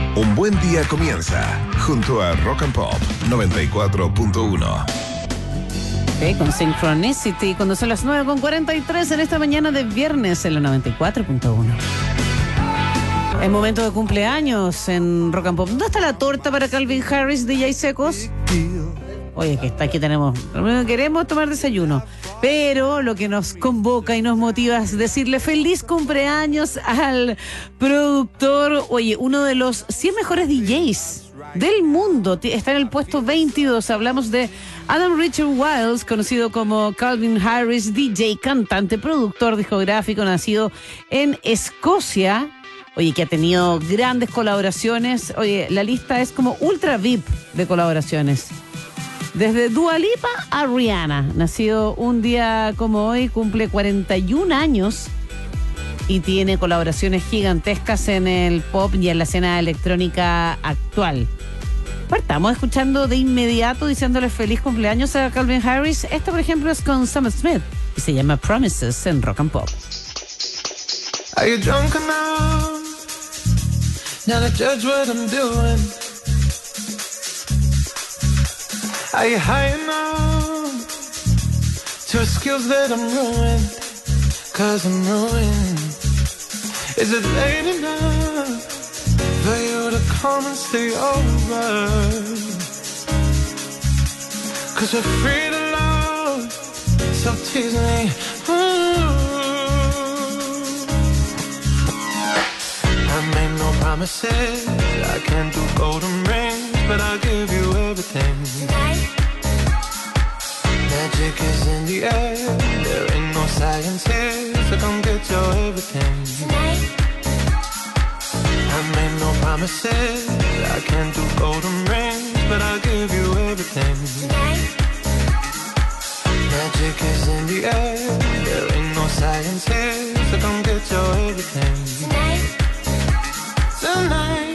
Un buen día comienza junto a Rock and Pop 94.1. Con Synchronicity, cuando son las 9:43 en esta mañana de viernes en la 94.1. Es momento de cumpleaños en Rock and Pop. ¿Dónde está la torta para Calvin Harris, DJ Secos? Oye, que está aquí tenemos. Queremos tomar desayuno. Pero lo que nos convoca y nos motiva es decirle feliz cumpleaños al productor. Oye, uno de los 100 mejores DJs del mundo. Está en el puesto 22. Hablamos de Adam Richard Wiles, conocido como Calvin Harris, DJ, cantante, productor discográfico, nacido en Escocia. Oye, que ha tenido grandes colaboraciones. Oye, la lista es como ultra VIP de colaboraciones. Desde Dua Lipa a Rihanna. Nacido un día como hoy, cumple 41 años y tiene colaboraciones gigantescas en el pop y en la escena electrónica actual. Partamos escuchando de inmediato, diciéndole feliz cumpleaños a Calvin Harris. Esta, por ejemplo, es con Sam Smith y se llama Promises en Rock and Pop. Are you drunk enough now to judge what I'm doing? Are you high enough to excuse that I'm ruined? 'Cause I'm ruined. Is it late enough for you to come and stay over? 'Cause we're free to love, so tease me. I made no promises, I can't do golden rings, but I'll give you everything. Magic is in the air, there ain't no science here, so come get your everything. I made no promises, I can't do golden rings, but I'll give you everything. Magic is in the air, there ain't no science here, so come get your everything. Tonight.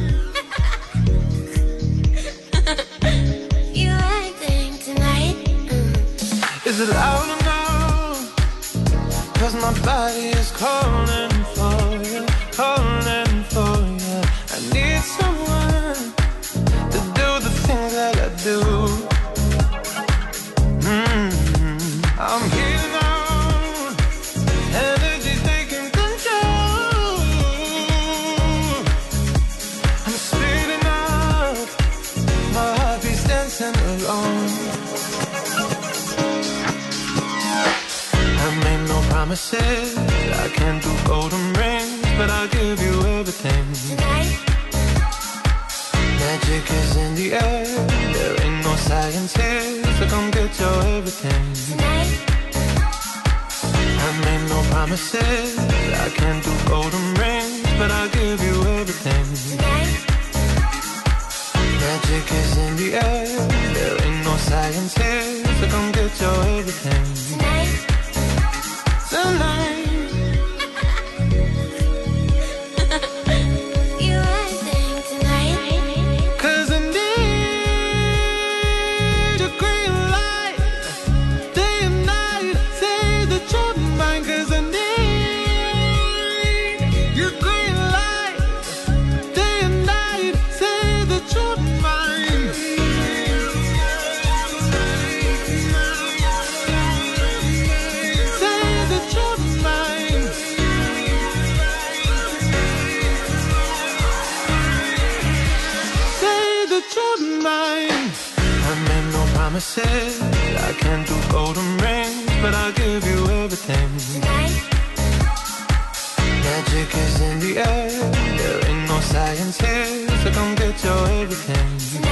You acting tonight. Is it loud enough? 'Cause my body is calling for you, calling for you. I need someone to do the things that I do. I'm here now, energy taking control. I'm speeding up, my heart beats dancing alone. I made no promises, I can't do golden rings, but I'll give you everything. Magic is in the air, there ain't no science here, so come get your everything. I made no promises, I can't do golden rings, but I'll give you everything. Magic is in the air, there ain't no science here, so come get your everything. Tonight. You acting tonight. 'Cause I need a green light, day and night, say that you're mine. 'Cause I need your green light, day and night, say that you're mine. Say that you're mine. Say that you're mine. I made no promises, I can't do golden rings, but I'll give you everything. Magic is in the air, there ain't no science here, so come get your everything.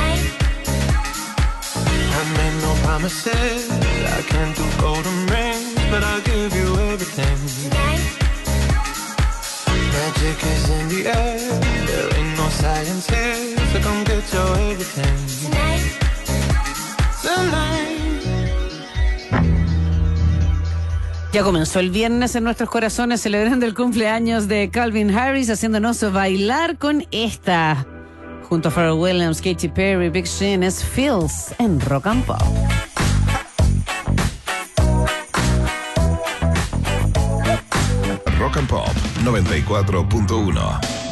I made no promises, I can't do golden rings, but I'll give you everything. Magic is in the air, there ain't no science here, so come get your everything. Tonight. Ya comenzó el viernes en nuestros corazones celebrando el cumpleaños de Calvin Harris, haciéndonos bailar con esta. Junto a Pharrell Williams, Katy Perry, Big Sean, es Feels en Rock and Pop. Rock and Pop 94.1.